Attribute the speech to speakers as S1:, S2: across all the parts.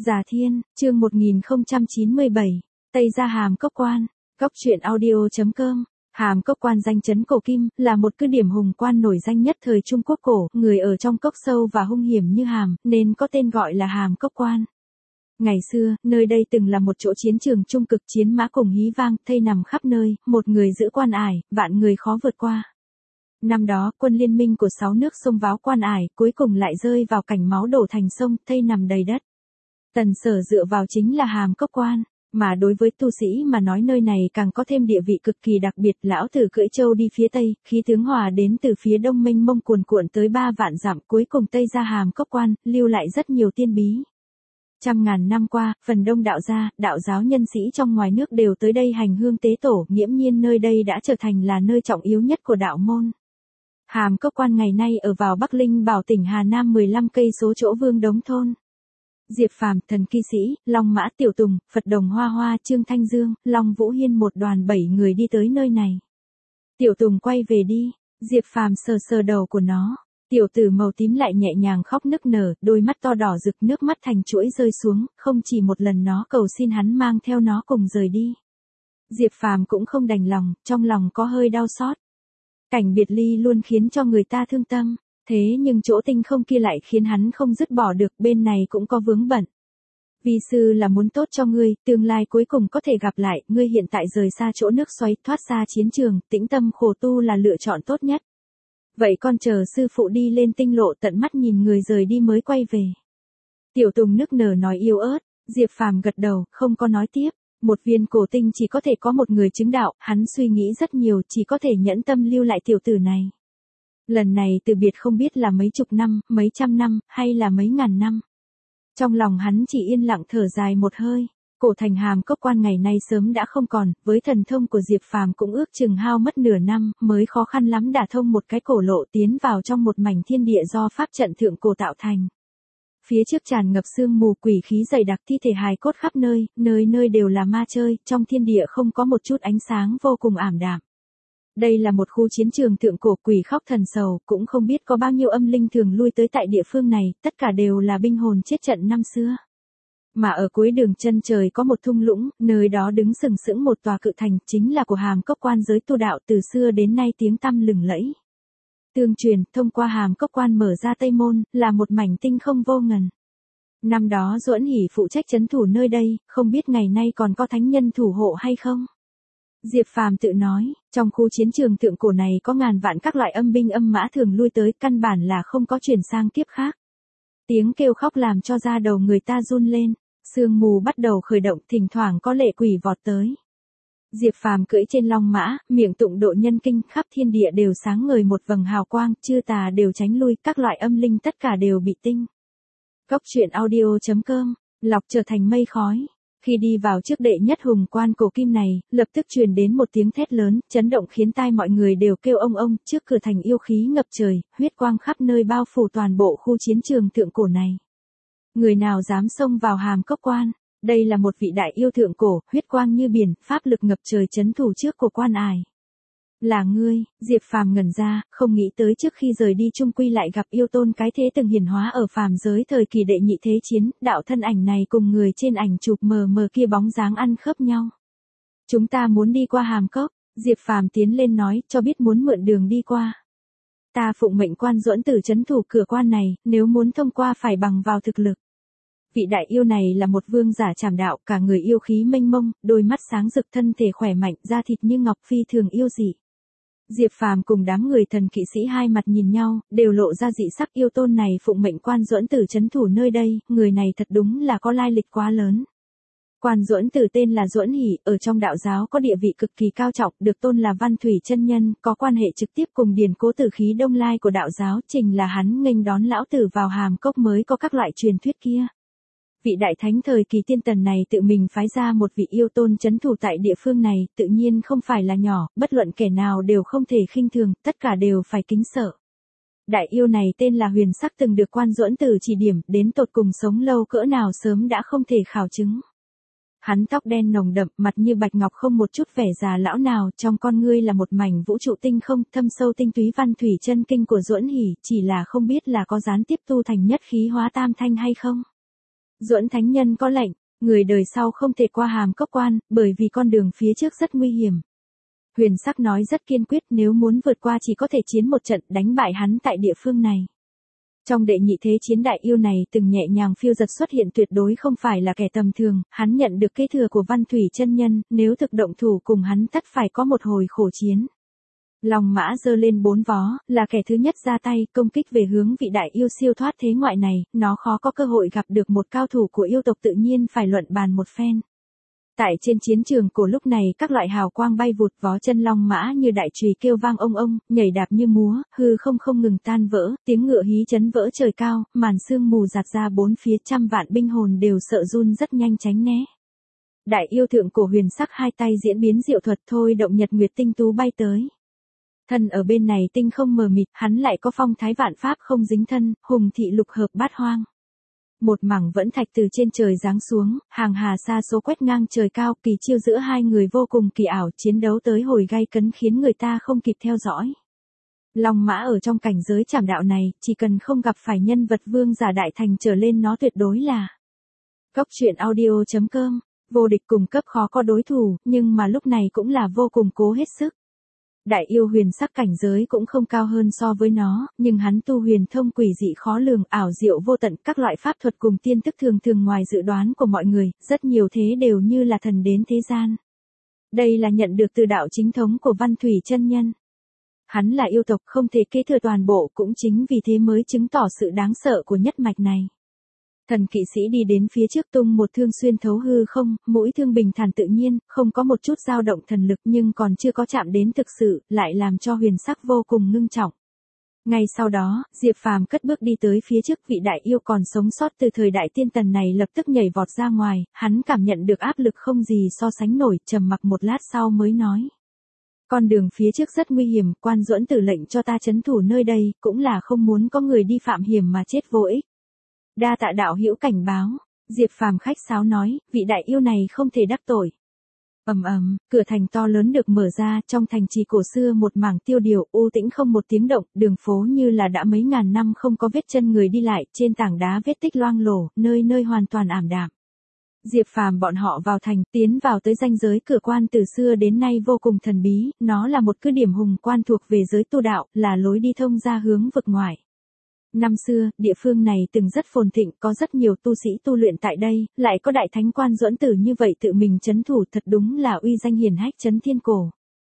S1: Già Thiên, chương 1097, Tây Gia Hàm Cốc Quan, Cốc truyện audio.com. Hàm Cốc Quan danh chấn cổ kim, là một cứ điểm hùng quan nổi danh nhất thời Trung Quốc cổ, người ở trong cốc sâu và hung hiểm như hàm, nên có tên gọi là Hàm Cốc Quan. Ngày xưa, nơi đây từng là một chỗ chiến trường trung cực, chiến mã cùng hí vang, thây nằm khắp nơi, một người giữ quan ải, vạn người khó vượt qua. Năm đó, quân liên minh của 6 nước xông vào quan ải, cuối cùng lại rơi vào cảnh máu đổ thành sông, thây nằm đầy đất. Tần Sở dựa vào chính là Hàm Cốc Quan, mà đối với tu sĩ mà nói nơi này càng có thêm địa vị cực kỳ đặc biệt. Lão tử cưỡi trâu đi phía tây, khí tướng hòa đến từ phía đông mênh mông cuồn cuộn tới 3 vạn dặm, cuối cùng Tây Gia Hàm Cốc Quan, lưu lại rất nhiều tiên bí. Trăm ngàn năm qua, phần đông đạo gia, đạo giáo nhân sĩ trong ngoài nước đều tới đây hành hương tế tổ, nghiễm nhiên nơi đây đã trở thành là nơi trọng yếu nhất của đạo môn. Hàm Cốc Quan ngày nay ở vào Bắc Linh Bảo tỉnh Hà Nam 15 cây số chỗ Vương Đống thôn. Diệp Phàm, Thần Kỳ Sĩ, Long Mã Tiểu Tùng, Phật Đồng Hoa Hoa, Trương Thanh Dương, Long Vũ Hiên một đoàn 7 người đi tới nơi này. Tiểu Tùng quay về đi, Diệp Phàm sờ sờ đầu của nó. Tiểu tử màu tím lại nhẹ nhàng khóc nức nở, đôi mắt to đỏ rực, nước mắt thành chuỗi rơi xuống, không chỉ một lần nó cầu xin hắn mang theo nó cùng rời đi. Diệp Phàm cũng không đành lòng, trong lòng có hơi đau xót. Cảnh biệt ly luôn khiến cho người ta thương tâm, thế nhưng chỗ tinh không kia lại khiến hắn không dứt bỏ được, bên này cũng có vướng bận. Vi sư là muốn tốt cho ngươi, tương lai cuối cùng có thể gặp lại, ngươi hiện tại rời xa chỗ nước xoáy, thoát ra chiến trường, tĩnh tâm khổ tu là lựa chọn tốt nhất. Vậy con chờ sư phụ đi lên tinh lộ, tận mắt nhìn người rời đi mới quay về. Tiểu Tùng nức nở nói yếu ớt. Diệp Phàm gật đầu, không có nói tiếp. Một viên cổ tinh chỉ có thể có một người chứng đạo, hắn suy nghĩ rất nhiều, chỉ có thể nhẫn tâm lưu lại tiểu tử này. Lần này từ biệt không biết là mấy chục năm, mấy trăm năm, hay là mấy ngàn năm. Trong lòng hắn chỉ yên lặng thở dài một hơi. Cổ thành Hàm Cốc Quan ngày nay sớm đã không còn, với thần thông của Diệp Phàm cũng ước chừng hao mất nửa năm, mới khó khăn lắm đả thông một cái cổ lộ tiến vào trong một mảnh thiên địa do pháp trận thượng cổ tạo thành. Phía trước tràn ngập sương mù, quỷ khí dày đặc, thi thể hài cốt khắp nơi, nơi nơi đều là ma chơi, trong thiên địa không có một chút ánh sáng, vô cùng ảm đạm. Đây là một khu chiến trường thượng cổ, quỷ khóc thần sầu, cũng không biết có bao nhiêu âm linh thường lui tới tại địa phương này, tất cả đều là binh hồn chết trận năm xưa. Mà ở cuối đường chân trời có một thung lũng, nơi đó đứng sừng sững một tòa cự thành, chính là của Hàm Cốc Quan. Giới tu đạo từ xưa đến nay tiếng tăm lừng lẫy. Tương truyền, thông qua Hàm Cốc Quan mở ra Tây Môn, là một mảnh tinh không vô ngần. Năm đó Duẫn Hỉ phụ trách trấn thủ nơi đây, không biết ngày nay còn có thánh nhân thủ hộ hay không? Diệp Phàm tự nói, trong khu chiến trường thượng cổ này có ngàn vạn các loại âm binh âm mã thường lui tới, căn bản là không có chuyển sang kiếp khác. Tiếng kêu khóc làm cho da đầu người ta run lên, sương mù bắt đầu khởi động, thỉnh thoảng có lệ quỷ vọt tới. Diệp Phàm cưỡi trên long mã, miệng tụng độ nhân kinh, khắp thiên địa đều sáng ngời một vầng hào quang, chư tà đều tránh lui, các loại âm linh tất cả đều bị tinh. Cốc truyện audio.com, lọc trở thành mây khói. Khi đi vào trước đệ nhất hùng quan cổ kim này, lập tức truyền đến một tiếng thét lớn, chấn động khiến tai mọi người đều kêu ông, trước cửa thành yêu khí ngập trời, huyết quang khắp nơi bao phủ toàn bộ khu chiến trường thượng cổ này. Người nào dám xông vào Hàm Cốc Quan? Đây là một vị đại yêu thượng cổ, huyết quang như biển, pháp lực ngập trời trấn thủ trước của quan ải. Là ngươi? Diệp Phàm ngẩn ra, không nghĩ tới trước khi rời đi chung quy lại gặp yêu tôn cái thế từng hiển hóa ở phàm giới thời kỳ đệ nhị thế chiến, đạo thân ảnh này cùng người trên ảnh chụp mờ mờ kia bóng dáng ăn khớp nhau. Chúng ta muốn đi qua Hàm Cốc, Diệp Phàm tiến lên nói, cho biết muốn mượn đường đi qua. Ta phụng mệnh Quan Duẫn Tử trấn thủ cửa quan này, nếu muốn thông qua phải bằng vào thực lực. Vị đại yêu này là một vương giả trảm đạo, cả người yêu khí mênh mông, đôi mắt sáng rực, thân thể khỏe mạnh, da thịt như ngọc, phi thường yêu dị. Diệp Phàm cùng đám người Thần Kỵ Sĩ hai mặt nhìn nhau, đều lộ ra dị sắc. Yêu tôn này phụng mệnh Quan Duẫn Tử trấn thủ nơi đây, người này thật đúng là có lai lịch quá lớn. Quan Duẫn Tử tên là Duẫn Hỉ, ở trong đạo giáo có địa vị cực kỳ cao trọng, được tôn là Văn Thủy chân nhân, có quan hệ trực tiếp cùng Điền Cố Tử khí Đông Lai của đạo giáo, trình là hắn nghênh đón lão tử vào Hàm Cốc mới có các loại truyền thuyết kia. Vị đại thánh thời kỳ tiên tần này tự mình phái ra một vị yêu tôn trấn thủ tại địa phương này, tự nhiên không phải là nhỏ, bất luận kẻ nào đều không thể khinh thường, tất cả đều phải kính sợ. Đại yêu này tên là Huyền Sắc, từng được Quan Duẫn Tử chỉ điểm, đến tột cùng sống lâu cỡ nào sớm đã không thể khảo chứng. Hắn tóc đen nồng đậm, mặt như bạch ngọc, không một chút vẻ già lão nào, trong con ngươi là một mảnh vũ trụ tinh không, thâm sâu tinh túy. Văn Thủy chân kinh của Duẫn Hỉ, chỉ là không biết là có gián tiếp tu thành nhất khí hóa tam thanh hay không. Duẫn thánh nhân có lệnh, người đời sau không thể qua Hàm Cốc Quan, bởi vì con đường phía trước rất nguy hiểm. Huyền Sắc nói rất kiên quyết, nếu muốn vượt qua chỉ có thể chiến một trận, đánh bại hắn tại địa phương này. Trong đệ nhị thế chiến đại yêu này từng nhẹ nhàng phiêu giật xuất hiện tuyệt đối không phải là kẻ tầm thường, hắn nhận được kế thừa của Văn Thủy chân nhân, nếu thực động thủ cùng hắn tất phải có một hồi khổ chiến. Long mã giơ lên 4 vó, là kẻ thứ nhất ra tay, công kích về hướng vị đại yêu siêu thoát thế ngoại này, nó khó có cơ hội gặp được một cao thủ của yêu tộc, tự nhiên phải luận bàn một phen. Tại trên chiến trường cổ lúc này các loại hào quang bay vụt, vó chân long mã như đại chùy kêu vang ông ông, nhảy đạp như múa, hư không ngừng tan vỡ, tiếng ngựa hí chấn vỡ trời cao, màn sương mù giạt ra bốn phía, trăm vạn binh hồn đều sợ run rất nhanh tránh né. Đại yêu thượng cổ Huyền Sắc hai tay diễn biến diệu thuật thôi động nhật nguyệt tinh tú bay tới. Thân ở bên này tinh không mờ mịt, hắn lại có phong thái vạn pháp không dính thân, hùng thị lục hợp bát hoang. Một mảng vẫn thạch từ trên trời giáng xuống, hàng hà sa số quét ngang trời cao, kỳ chiêu giữa hai người vô cùng kỳ ảo, chiến đấu tới hồi gay cấn khiến người ta không kịp theo dõi. Long mã ở trong cảnh giới trảm đạo này, chỉ cần không gặp phải nhân vật vương giả đại thành trở lên nó tuyệt đối là. Góc truyện audio.com, vô địch cùng cấp khó có đối thủ, nhưng mà lúc này cũng là vô cùng cố hết sức. Đại yêu Huyền Sắc cảnh giới cũng không cao hơn so với nó, nhưng hắn tu huyền thông quỷ dị khó lường, ảo diệu vô tận, các loại pháp thuật cùng tiên thức thường thường ngoài dự đoán của mọi người, rất nhiều thế đều như là thần đến thế gian. Đây là nhận được từ đạo chính thống của Văn Thủy chân nhân. Hắn là yêu tộc không thể kế thừa toàn bộ, cũng chính vì thế mới chứng tỏ sự đáng sợ của nhất mạch này. Thần kỵ sĩ đi đến phía trước tung một thương xuyên thấu hư không, mũi thương bình thản tự nhiên, không có một chút dao động thần lực, nhưng còn chưa có chạm đến thực sự, lại làm cho Huyền Sắc vô cùng ngưng trọng. Ngay sau đó, Diệp Phàm cất bước đi tới phía trước, vị đại yêu còn sống sót từ thời đại tiên tần này lập tức nhảy vọt ra ngoài, hắn cảm nhận được áp lực không gì so sánh nổi, trầm mặc một lát sau mới nói. Con đường phía trước rất nguy hiểm, Quan Duẫn Tử lệnh cho ta trấn thủ nơi đây, cũng là không muốn có người đi phạm hiểm mà chết vô ích. Đa tạ đạo hữu cảnh báo, Diệp Phàm khách sáo nói, vị đại yêu này không thể đắc tội. Cửa thành to lớn được mở ra, trong thành trì cổ xưa một mảng tiêu điều, u tĩnh không một tiếng động, đường phố như là đã mấy ngàn năm không có vết chân người đi lại, trên tảng đá vết tích loang lổ, nơi nơi hoàn toàn ảm đạm. Diệp Phàm bọn họ vào thành, tiến vào tới ranh giới cửa quan từ xưa đến nay vô cùng thần bí, nó là một cứ điểm hùng quan thuộc về giới tu đạo, là lối đi thông ra hướng vực ngoài. Năm xưa, địa phương này từng rất phồn thịnh, có rất nhiều tu sĩ tu luyện tại đây, lại có đại thánh Quan Duẫn Tử như vậy tự mình trấn thủ, thật đúng là uy danh hiển hách trấn thiên cổ.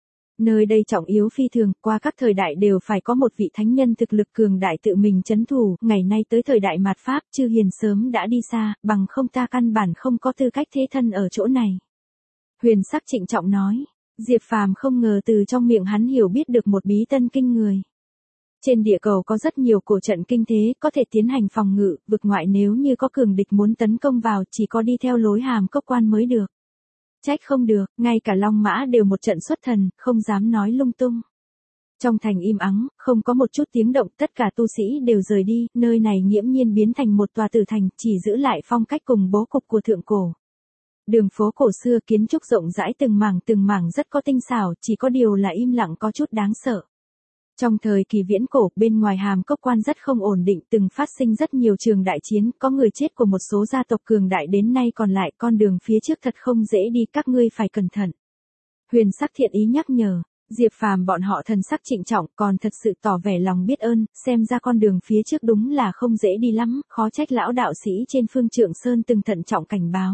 S1: Nơi đây trọng yếu phi thường, qua các thời đại đều phải có một vị thánh nhân thực lực cường đại tự mình trấn thủ, ngày nay tới thời đại mạt Pháp, Chư Hiền sớm đã đi xa, bằng không ta căn bản không có tư cách thế thân ở chỗ này. Huyền Sắc trịnh trọng nói, Diệp Phàm không ngờ từ trong miệng hắn hiểu biết được một bí tân kinh người. Trên địa cầu có rất nhiều cổ trận kinh thế, có thể tiến hành phòng ngự, vực ngoại nếu như có cường địch muốn tấn công vào, chỉ có đi theo lối Hàm Cốc Quan mới được. Trách không được, ngay cả Long Mã đều một trận xuất thần, không dám nói lung tung. Trong thành im ắng, không có một chút tiếng động, tất cả tu sĩ đều rời đi, nơi này nghiễm nhiên biến thành một tòa tử thành, chỉ giữ lại phong cách cùng bố cục của thượng cổ. Đường phố cổ xưa kiến trúc rộng rãi từng mảng rất có tinh xảo, chỉ có điều là im lặng có chút đáng sợ. Trong thời kỳ viễn cổ, bên ngoài Hàm Cốc Quan rất không ổn định, từng phát sinh rất nhiều trường đại chiến, có người chết của một số gia tộc cường đại đến nay còn lại, con đường phía trước thật không dễ đi, các ngươi phải cẩn thận. Huyền Sắc thiện ý nhắc nhở, Diệp Phàm bọn họ thần sắc trịnh trọng, còn thật sự tỏ vẻ lòng biết ơn, xem ra con đường phía trước đúng là không dễ đi lắm, khó trách lão đạo sĩ trên Phương Trượng Sơn từng thận trọng cảnh báo.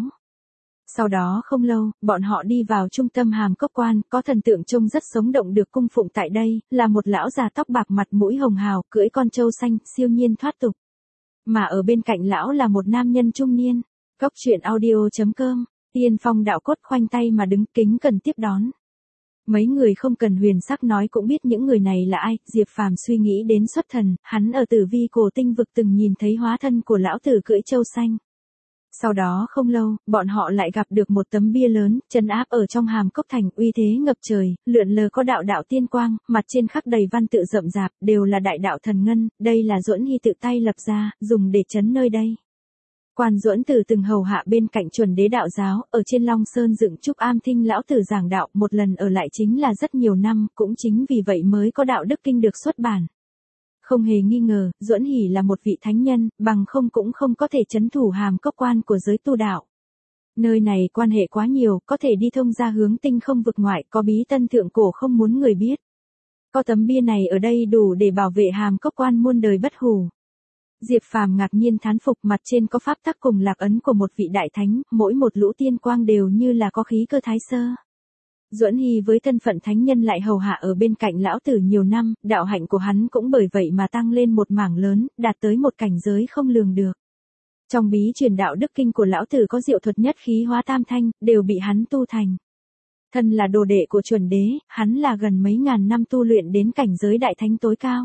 S1: Sau đó không lâu, bọn họ đi vào trung tâm Hàm Cốc Quan, có thần tượng trông rất sống động được cung phụng tại đây, là một lão già tóc bạc mặt mũi hồng hào, cưỡi con trâu xanh, siêu nhiên thoát tục. Mà ở bên cạnh lão là một nam nhân trung niên. Góc truyện audio.com, Tiên Phong đạo cốt khoanh tay mà đứng kính cần tiếp đón. Mấy người không cần Huyền Sắc nói cũng biết những người này là ai, Diệp Phàm suy nghĩ đến xuất thần, hắn ở Tử Vi Cổ Tinh vực từng nhìn thấy hóa thân của lão tử cưỡi trâu xanh. Sau đó không lâu, bọn họ lại gặp được một tấm bia lớn, trấn áp ở trong Hàm Cốc Thành, uy thế ngập trời, lượn lờ có đạo đạo tiên quang, mặt trên khắc đầy văn tự rậm rạp, đều là đại đạo thần ngân, đây là Duẫn Hy tự tay lập ra, dùng để trấn nơi đây. Quan Duẫn Tử từng hầu hạ bên cạnh Chuẩn Đế đạo giáo, ở trên Long Sơn dựng trúc am thinh lão tử giảng đạo, một lần ở lại chính là rất nhiều năm, cũng chính vì vậy mới có đạo đức kinh được xuất bản. Không hề nghi ngờ, Duẫn Hỷ là một vị thánh nhân, bằng không cũng không có thể trấn thủ Hàm Cốc Quan của giới tu đạo. Nơi này quan hệ quá nhiều, có thể đi thông ra hướng tinh không vực ngoại, có bí tân thượng cổ không muốn người biết. Có tấm bia này ở đây đủ để bảo vệ Hàm Cốc Quan muôn đời bất hủ. Diệp Phàm ngạc nhiên thán phục, mặt trên có pháp tắc cùng lạc ấn của một vị đại thánh, mỗi một lũ tiên quang đều như là có khí cơ thái sơ. Duẫn Hỷ với thân phận thánh nhân lại hầu hạ ở bên cạnh lão tử nhiều năm, đạo hạnh của hắn cũng bởi vậy mà tăng lên một mảng lớn, đạt tới một cảnh giới không lường được. Trong bí truyền đạo đức kinh của lão tử có diệu thuật nhất khí hóa tam thanh, đều bị hắn tu thành. Thân là đồ đệ của chuẩn đế, hắn là gần mấy ngàn năm tu luyện đến cảnh giới đại thánh tối cao.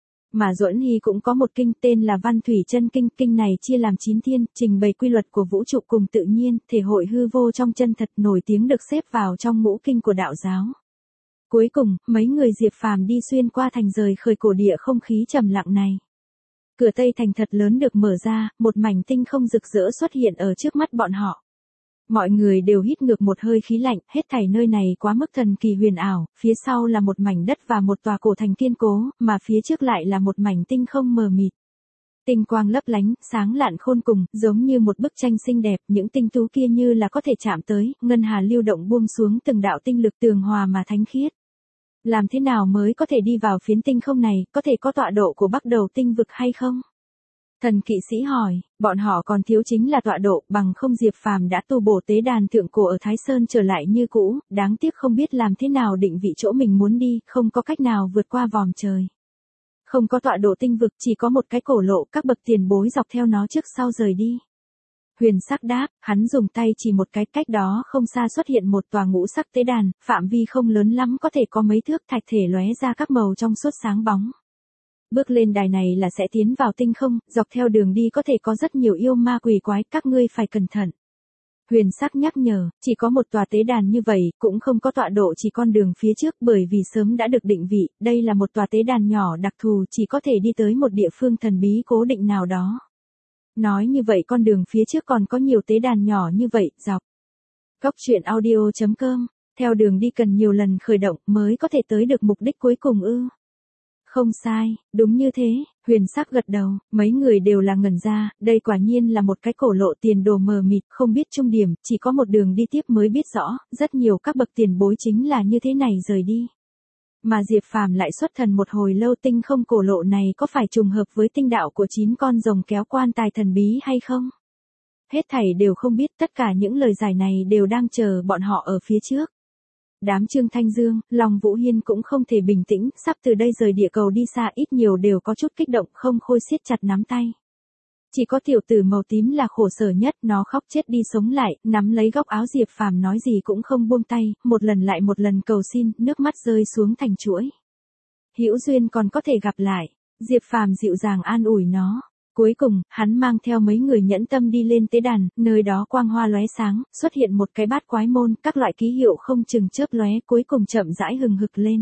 S1: Mà Duẫn Hỷ cũng có một kinh tên là Văn Thủy Chân Kinh, kinh này chia làm 9 thiên, trình bày quy luật của vũ trụ cùng tự nhiên, thể hội hư vô trong chân thật, nổi tiếng được xếp vào trong ngũ kinh của đạo giáo. Cuối cùng, mấy người Diệp Phàm đi xuyên qua thành rời khởi cổ địa không khí trầm lặng này. Cửa Tây Thành thật lớn được mở ra, một mảnh tinh không rực rỡ xuất hiện ở trước mắt bọn họ. Mọi người đều hít ngược một hơi khí lạnh, hết thảy nơi này quá mức thần kỳ huyền ảo, phía sau là một mảnh đất và một tòa cổ thành kiên cố, mà phía trước lại là một mảnh tinh không mờ mịt. Tinh quang lấp lánh, sáng lạn khôn cùng, giống như một bức tranh xinh đẹp, những tinh tú kia như là có thể chạm tới, ngân hà lưu động buông xuống từng đạo tinh lực tường hòa mà thánh khiết. Làm thế nào mới có thể đi vào phiến tinh không này, có thể có tọa độ của Bắc Đầu tinh vực hay không? Thần kỵ sĩ hỏi, bọn họ còn thiếu chính là tọa độ, bằng không Diệp Phàm đã tu bổ tế đàn thượng cổ ở Thái Sơn trở lại như cũ, đáng tiếc không biết làm thế nào định vị chỗ mình muốn đi, không có cách nào vượt qua vòm trời. Không có tọa độ tinh vực, chỉ có một cái cổ lộ, các bậc tiền bối dọc theo nó trước sau rời đi. Huyền Sắc đáp, hắn dùng tay chỉ một cái, cách đó không xa xuất hiện một tòa ngũ sắc tế đàn, phạm vi không lớn lắm, có thể có mấy thước, thạch thể lóe ra các màu trong suốt sáng bóng. Bước lên đài này là sẽ tiến vào tinh không, dọc theo đường đi có thể có rất nhiều yêu ma quỷ quái, các ngươi phải cẩn thận. Huyền Sắc nhắc nhở, chỉ có một tòa tế đàn như vậy, cũng không có tọa độ, chỉ con đường phía trước, bởi vì sớm đã được định vị, đây là một tòa tế đàn nhỏ đặc thù, chỉ có thể đi tới một địa phương thần bí cố định nào đó. Nói như vậy con đường phía trước còn có nhiều tế đàn nhỏ như vậy, dọc. Góc truyện audio.com, theo đường đi cần nhiều lần khởi động mới có thể tới được mục đích cuối cùng ư? Không sai, đúng như thế, Huyền Sắc gật đầu, mấy người đều là ngẩn ra, đây quả nhiên là một cái cổ lộ tiền đồ mờ mịt, không biết trung điểm, chỉ có một đường đi tiếp mới biết rõ, rất nhiều các bậc tiền bối chính là như thế này rời đi. Mà Diệp Phàm lại xuất thần một hồi lâu, tinh không cổ lộ này có phải trùng hợp với tinh đạo của 9 con rồng kéo quan tài thần bí hay không? Hết thảy đều không biết, tất cả những lời giải này đều đang chờ bọn họ ở phía trước. Đám Trương Thanh Dương, lòng Vũ Hiên cũng không thể bình tĩnh, sắp từ đây rời địa cầu đi xa, ít nhiều đều có chút kích động, không khôi siết chặt nắm tay. Chỉ có tiểu tử màu tím là khổ sở nhất, nó khóc chết đi sống lại, nắm lấy góc áo Diệp Phàm nói gì cũng không buông tay, một lần lại một lần cầu xin, nước mắt rơi xuống thành chuỗi. Hữu duyên còn có thể gặp lại, Diệp Phàm dịu dàng an ủi nó. Cuối cùng, hắn mang theo mấy người nhẫn tâm đi lên tế đàn, nơi đó quang hoa lóe sáng, xuất hiện một cái bát quái môn, các loại ký hiệu không chừng chớp lóe, cuối cùng chậm rãi hừng hực lên.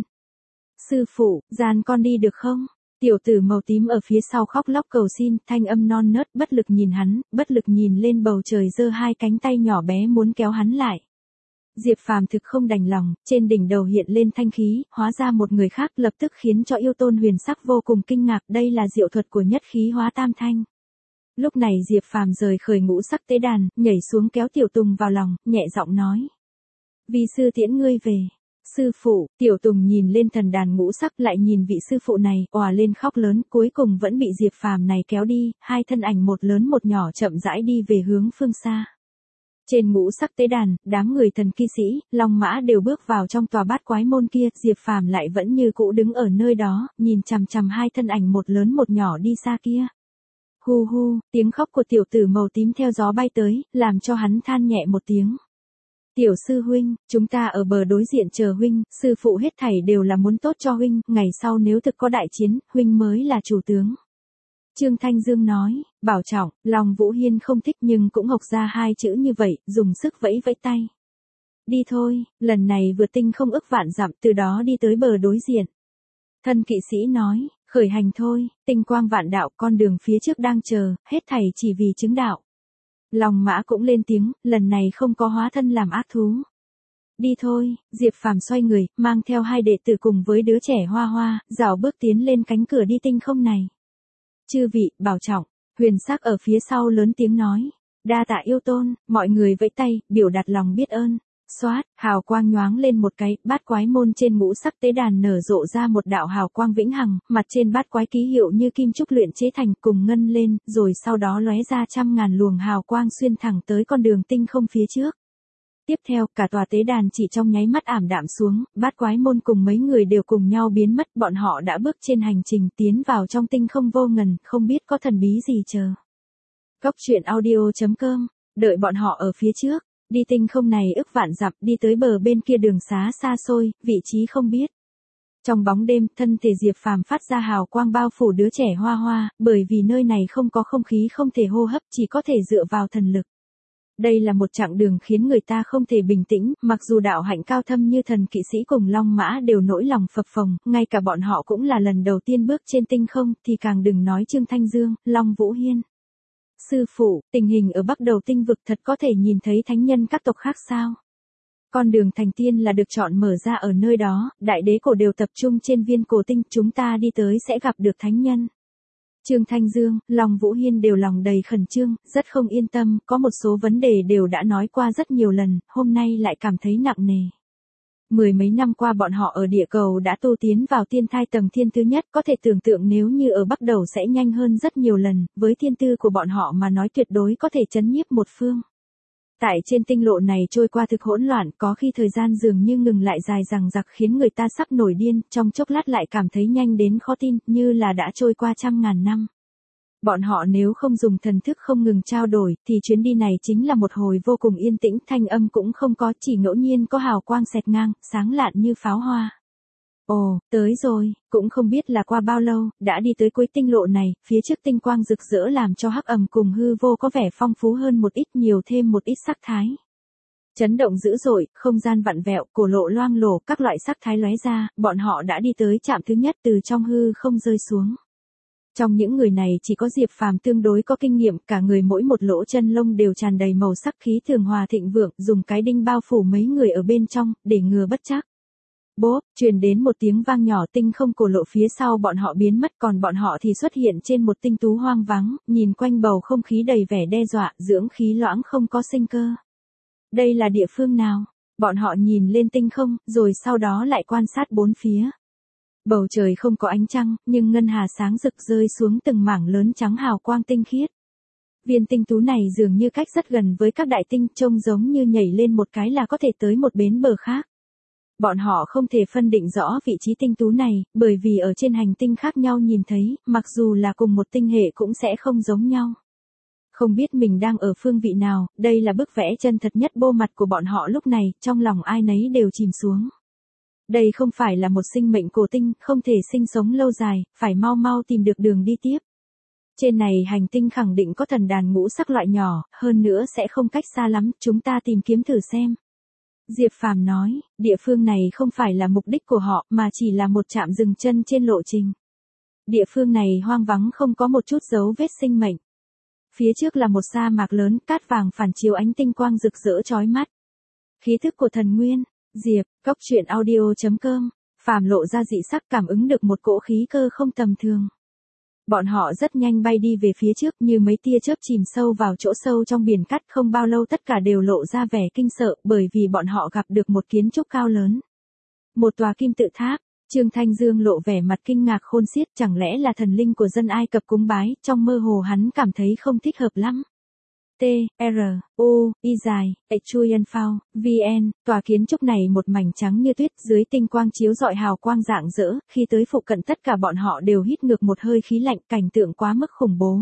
S1: Sư phụ, gian con đi được không? Tiểu tử màu tím ở phía sau khóc lóc cầu xin, thanh âm non nớt, bất lực nhìn hắn, bất lực nhìn lên bầu trời, giơ hai cánh tay nhỏ bé muốn kéo hắn lại. Diệp Phàm thực không đành lòng, trên đỉnh đầu hiện lên thanh khí, hóa ra một người khác, lập tức khiến cho yêu tôn Huyền Sắc vô cùng kinh ngạc, đây là diệu thuật của nhất khí hóa tam thanh. Lúc này Diệp Phàm rời khởi ngũ sắc tế đàn, nhảy xuống kéo Tiểu Tùng vào lòng, nhẹ giọng nói. Vi sư tiễn ngươi về. Sư phụ, Tiểu Tùng nhìn lên thần đàn ngũ sắc, lại nhìn vị sư phụ này, òa lên khóc lớn, cuối cùng vẫn bị Diệp Phàm này kéo đi, hai thân ảnh một lớn một nhỏ chậm rãi đi về hướng phương xa. Trên ngũ sắc tế đàn, đám người thần kỵ sĩ, long mã đều bước vào trong tòa bát quái môn kia, Diệp Phàm lại vẫn như cũ đứng ở nơi đó, nhìn chằm chằm hai thân ảnh một lớn một nhỏ đi xa kia. Hu hu, tiếng khóc của tiểu tử màu tím theo gió bay tới, làm cho hắn than nhẹ một tiếng. Tiểu sư huynh, chúng ta ở bờ đối diện chờ huynh, sư phụ hết thảy đều là muốn tốt cho huynh, ngày sau nếu thực có đại chiến, huynh mới là chủ tướng. Trương Thanh Dương nói, bảo trọng, lòng Vũ Hiên không thích nhưng cũng học ra hai chữ như vậy, dùng sức vẫy vẫy tay. Đi thôi, lần này vượt tinh không ức vạn dặm, từ đó đi tới bờ đối diện. Thân kỵ sĩ nói, khởi hành thôi, tinh quang vạn đạo, con đường phía trước đang chờ, hết thảy chỉ vì chứng đạo. Lòng mã cũng lên tiếng, lần này không có hóa thân làm ác thú. Đi thôi, Diệp Phàm xoay người, mang theo hai đệ tử cùng với đứa trẻ Hoa Hoa, rảo bước tiến lên cánh cửa đi tinh không này. Chư vị, bảo trọng, Huyền Sắc ở phía sau lớn tiếng nói. Đa tạ yêu tôn, mọi người vẫy tay, biểu đạt lòng biết ơn. Xoát, hào quang nhoáng lên một cái, bát quái môn trên ngũ sắc tế đàn nở rộ ra một đạo hào quang vĩnh hằng, mặt trên bát quái ký hiệu như kim trúc luyện chế thành cùng ngân lên, rồi sau đó lóe ra trăm ngàn luồng hào quang xuyên thẳng tới con đường tinh không phía trước. Tiếp theo, cả tòa tế đàn chỉ trong nháy mắt ảm đạm xuống, bát quái môn cùng mấy người đều cùng nhau biến mất, bọn họ đã bước trên hành trình tiến vào trong tinh không vô ngần, không biết có thần bí gì chờ. Cốc truyện audio.com, đợi bọn họ ở phía trước, đi tinh không này ức vạn dặm, đi tới bờ bên kia đường xá xa xôi, vị trí không biết. Trong bóng đêm, thân thể Diệp Phàm phát ra hào quang bao phủ đứa trẻ Hoa Hoa, bởi vì nơi này không có không khí không thể hô hấp, chỉ có thể dựa vào thần lực. Đây là một chặng đường khiến người ta không thể bình tĩnh, mặc dù đạo hạnh cao thâm như thần kỵ sĩ cùng Long Mã đều nỗi lòng phập phồng, ngay cả bọn họ cũng là lần đầu tiên bước trên tinh không, thì càng đừng nói Trương Thanh Dương, Long Vũ Hiên. Sư phụ, tình hình ở Bắc Đầu tinh vực thật có thể nhìn thấy thánh nhân các tộc khác sao? Con đường thành tiên là được chọn mở ra ở nơi đó, đại đế cổ đều tập trung trên viên cổ tinh, chúng ta đi tới sẽ gặp được thánh nhân. Trương Thanh Dương, Long Vũ Hiên đều lòng đầy khẩn trương, rất không yên tâm, có một số vấn đề đều đã nói qua rất nhiều lần, hôm nay lại cảm thấy nặng nề. Mười mấy năm qua bọn họ ở địa cầu đã tu tiến vào tiên thai tầng thiên thứ nhất, có thể tưởng tượng nếu như ở Bắc Đầu sẽ nhanh hơn rất nhiều lần, với thiên tư của bọn họ mà nói tuyệt đối có thể chấn nhiếp một phương. Tại trên tinh lộ này trôi qua thực hỗn loạn, có khi thời gian dường như ngừng lại dài dằng dặc khiến người ta sắp nổi điên, trong chốc lát lại cảm thấy nhanh đến khó tin, như là đã trôi qua trăm ngàn năm. Bọn họ nếu không dùng thần thức không ngừng trao đổi, thì chuyến đi này chính là một hồi vô cùng yên tĩnh, thanh âm cũng không có, chỉ ngẫu nhiên có hào quang xẹt ngang, sáng lạn như pháo hoa. Ồ, tới rồi, cũng không biết là qua bao lâu, đã đi tới cuối tinh lộ này, phía trước tinh quang rực rỡ làm cho hắc ầm cùng hư vô có vẻ phong phú hơn một ít, nhiều thêm một ít sắc thái. Chấn động dữ dội, không gian vặn vẹo, cổ lộ loang lổ, các loại sắc thái lóe ra, bọn họ đã đi tới trạm thứ nhất từ trong hư không rơi xuống. Trong những người này chỉ có Diệp Phàm tương đối có kinh nghiệm, cả người mỗi một lỗ chân lông đều tràn đầy màu sắc khí thường hòa thịnh vượng, dùng cái đinh bao phủ mấy người ở bên trong, để ngừa bất trắc. Bốp, truyền đến một tiếng vang nhỏ, tinh không cổ lộ phía sau bọn họ biến mất, còn bọn họ thì xuất hiện trên một tinh tú hoang vắng, nhìn quanh bầu không khí đầy vẻ đe dọa, dưỡng khí loãng không có sinh cơ. Đây là địa phương nào? Bọn họ nhìn lên tinh không, rồi sau đó lại quan sát bốn phía. Bầu trời không có ánh trăng, nhưng ngân hà sáng rực rơi xuống từng mảng lớn trắng hào quang tinh khiết. Viên tinh tú này dường như cách rất gần với các đại tinh, trông giống như nhảy lên một cái là có thể tới một bến bờ khác. Bọn họ không thể phân định rõ vị trí tinh tú này, bởi vì ở trên hành tinh khác nhau nhìn thấy, mặc dù là cùng một tinh hệ cũng sẽ không giống nhau. Không biết mình đang ở phương vị nào, đây là bức vẽ chân thật nhất bô mặt của bọn họ lúc này, trong lòng ai nấy đều chìm xuống. Đây không phải là một sinh mệnh cổ tinh, không thể sinh sống lâu dài, phải mau mau tìm được đường đi tiếp. Trên này hành tinh khẳng định có thần đàn ngũ sắc loại nhỏ, hơn nữa sẽ không cách xa lắm, chúng ta tìm kiếm thử xem. Diệp Phàm nói, địa phương này không phải là mục đích của họ, mà chỉ là một trạm dừng chân trên lộ trình. Địa phương này hoang vắng không có một chút dấu vết sinh mệnh. Phía trước là một sa mạc lớn, cát vàng phản chiếu ánh tinh quang rực rỡ chói mắt. Khí thức của thần nguyên, Diệp, Cốc truyện audio.com, Phàm lộ ra dị sắc, cảm ứng được một cỗ khí cơ không tầm thường. Bọn họ rất nhanh bay đi về phía trước như mấy tia chớp chìm sâu vào chỗ sâu trong biển cát, không bao lâu tất cả đều lộ ra vẻ kinh sợ, bởi vì bọn họ gặp được một kiến trúc cao lớn. Một tòa kim tự tháp. Trương Thanh Dương lộ vẻ mặt kinh ngạc khôn xiết, chẳng lẽ là thần linh của dân Ai Cập cúng bái, trong mơ hồ hắn cảm thấy không thích hợp lắm. T, R, U, Y dài, Chuyen Phao, VN, tòa kiến trúc này một mảnh trắng như tuyết, dưới tinh quang chiếu rọi hào quang rạng rỡ, khi tới phụ cận tất cả bọn họ đều hít ngược một hơi khí lạnh, cảnh tượng quá mức khủng bố.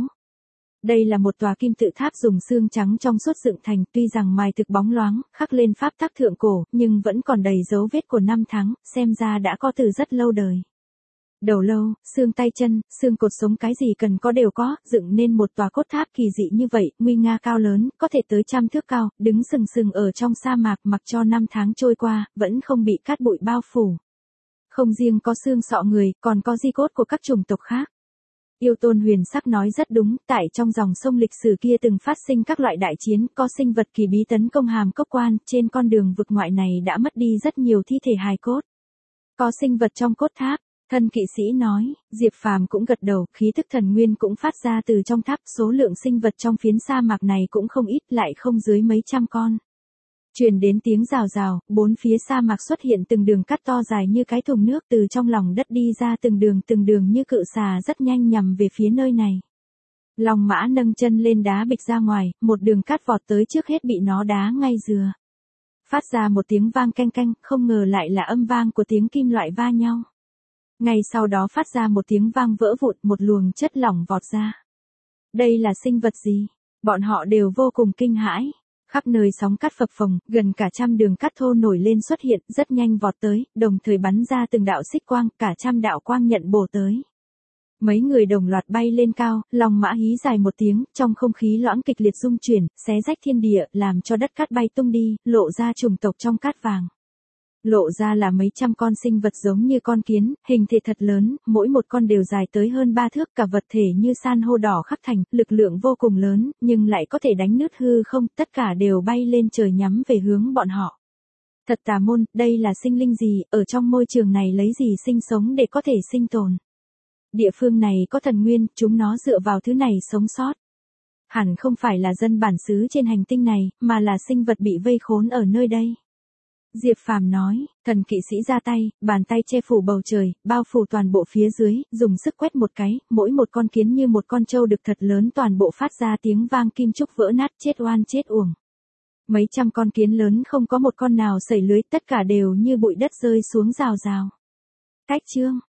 S1: Đây là một tòa kim tự tháp dùng xương trắng trong suốt dựng thành, tuy rằng mài thực bóng loáng, khắc lên pháp tắc thượng cổ, nhưng vẫn còn đầy dấu vết của năm tháng, xem ra đã có từ rất lâu đời. Đầu lâu, xương tay chân, xương cột sống cái gì cần có đều có, dựng nên một tòa cốt tháp kỳ dị như vậy, nguy nga cao lớn, có thể tới 100 thước cao, đứng sừng sừng ở trong sa mạc, mặc cho năm tháng trôi qua, vẫn không bị cát bụi bao phủ. Không riêng có xương sọ người, còn có di cốt của các chủng tộc khác. Yêu Tôn huyền sắc nói rất đúng, tại trong dòng sông lịch sử kia từng phát sinh các loại đại chiến, có sinh vật kỳ bí tấn công Hàm Cốc Quan, trên con đường vực ngoại này đã mất đi rất nhiều thi thể hài cốt. Có sinh vật trong cốt tháp, thân kỵ sĩ nói, Diệp Phàm cũng gật đầu, khí tức thần nguyên cũng phát ra từ trong tháp, số lượng sinh vật trong phiến sa mạc này cũng không ít, lại không dưới mấy trăm con. Truyền đến tiếng rào rào, bốn phía sa mạc xuất hiện từng đường cắt to dài như cái thùng nước, từ trong lòng đất đi ra từng đường như cự xà rất nhanh nhằm về phía nơi này. Long mã nâng chân lên đá bịch ra ngoài, một đường cắt vọt tới trước hết bị nó đá ngay dừa. Phát ra một tiếng vang canh canh, không ngờ lại là âm vang của tiếng kim loại va nhau. Ngay sau đó phát ra một tiếng vang vỡ vụn, một luồng chất lỏng vọt ra. Đây là sinh vật gì? Bọn họ đều vô cùng kinh hãi. Khắp nơi sóng cát phập phồng, gần cả trăm đường cát thô nổi lên xuất hiện, rất nhanh vọt tới, đồng thời bắn ra từng đạo xích quang, cả trăm đạo quang nhận bổ tới. Mấy người đồng loạt bay lên cao, Long mã hí dài một tiếng, trong không khí loãng kịch liệt rung chuyển, xé rách thiên địa, làm cho đất cát bay tung đi, lộ ra chủng tộc trong cát vàng. Lộ ra là mấy trăm con sinh vật giống như con kiến, hình thể thật lớn, mỗi một con đều dài tới hơn 3 thước, cả vật thể như san hô đỏ khắc thành, lực lượng vô cùng lớn, nhưng lại có thể đánh nứt hư không, tất cả đều bay lên trời nhắm về hướng bọn họ. Thật tà môn, đây là sinh linh gì, ở trong môi trường này lấy gì sinh sống để có thể sinh tồn. Địa phương này có thần nguyên, chúng nó dựa vào thứ này sống sót. Hẳn không phải là dân bản xứ trên hành tinh này, mà là sinh vật bị vây khốn ở nơi đây. Diệp Phàm nói, thần kỵ sĩ ra tay, bàn tay che phủ bầu trời, bao phủ toàn bộ phía dưới, dùng sức quét một cái, mỗi một con kiến như một con trâu đực thật lớn toàn bộ phát ra tiếng vang kim trúc vỡ nát, chết oan chết uổng. Mấy trăm con kiến lớn không có một con nào sẩy lưới, tất cả đều như bụi đất rơi xuống rào rào. Cách chương